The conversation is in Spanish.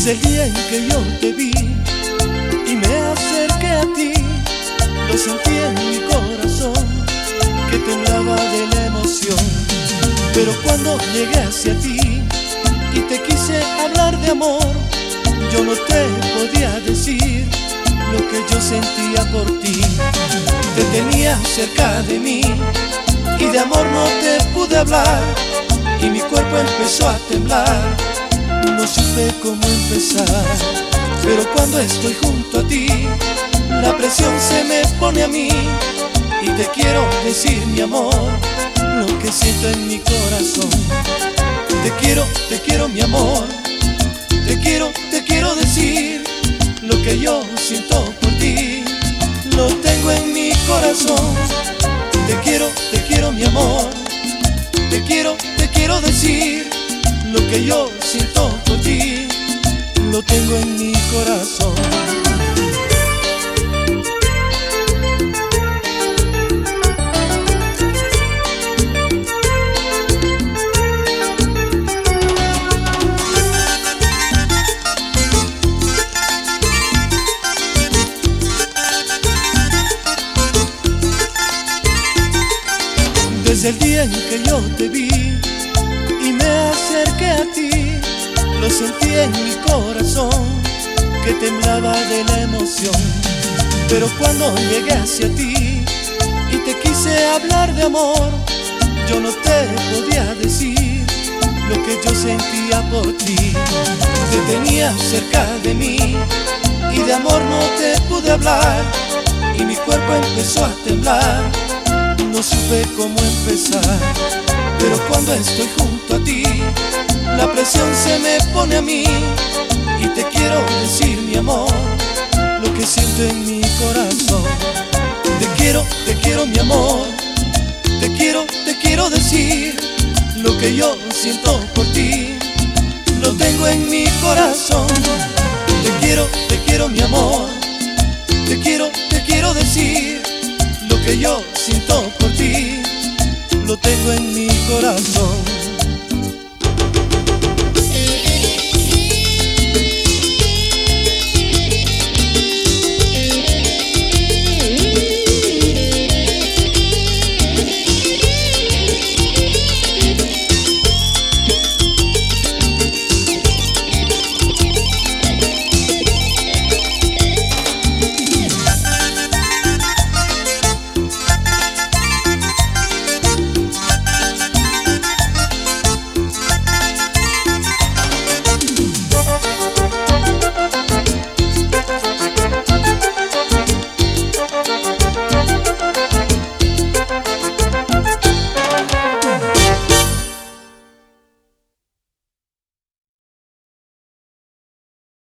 Desde el día en que yo te vi y me acerqué a ti, lo sentí en mi corazón que temblaba de la emoción. Pero cuando llegué hacia ti y te quise hablar de amor, yo no te podía decir lo que yo sentía por ti. Te tenía cerca de mí y de amor no te pude hablar, y mi cuerpo empezó a temblar. No supe cómo empezar, pero cuando estoy junto a ti, la presión se me pone a mí, y te quiero decir, mi amor, lo que siento en mi corazón. Te quiero, mi amor, te quiero decir lo que yo siento por ti, lo tengo en mi corazón. Te quiero, mi amor, te quiero decir lo que yo siento por ti, lo tengo en mi corazón. Desde el día en que yo te vi y me acerqué a ti, lo sentí en mi corazón que temblaba de la emoción. Pero cuando llegué hacia ti y te quise hablar de amor, yo no te podía decir lo que yo sentía por ti. Te tenía cerca de mí y de amor no te pude hablar, y mi cuerpo empezó a temblar. No supe cómo empezar, pero cuando estoy junto a ti, la presión se me pone a mí, y te quiero decir, mi amor, lo que siento en mi corazón. Te quiero, mi amor, te quiero decir lo que yo siento por ti, lo tengo en mi corazón. Te quiero, mi amor, te quiero decir lo que yo siento por ti, lo tengo en mi corazón.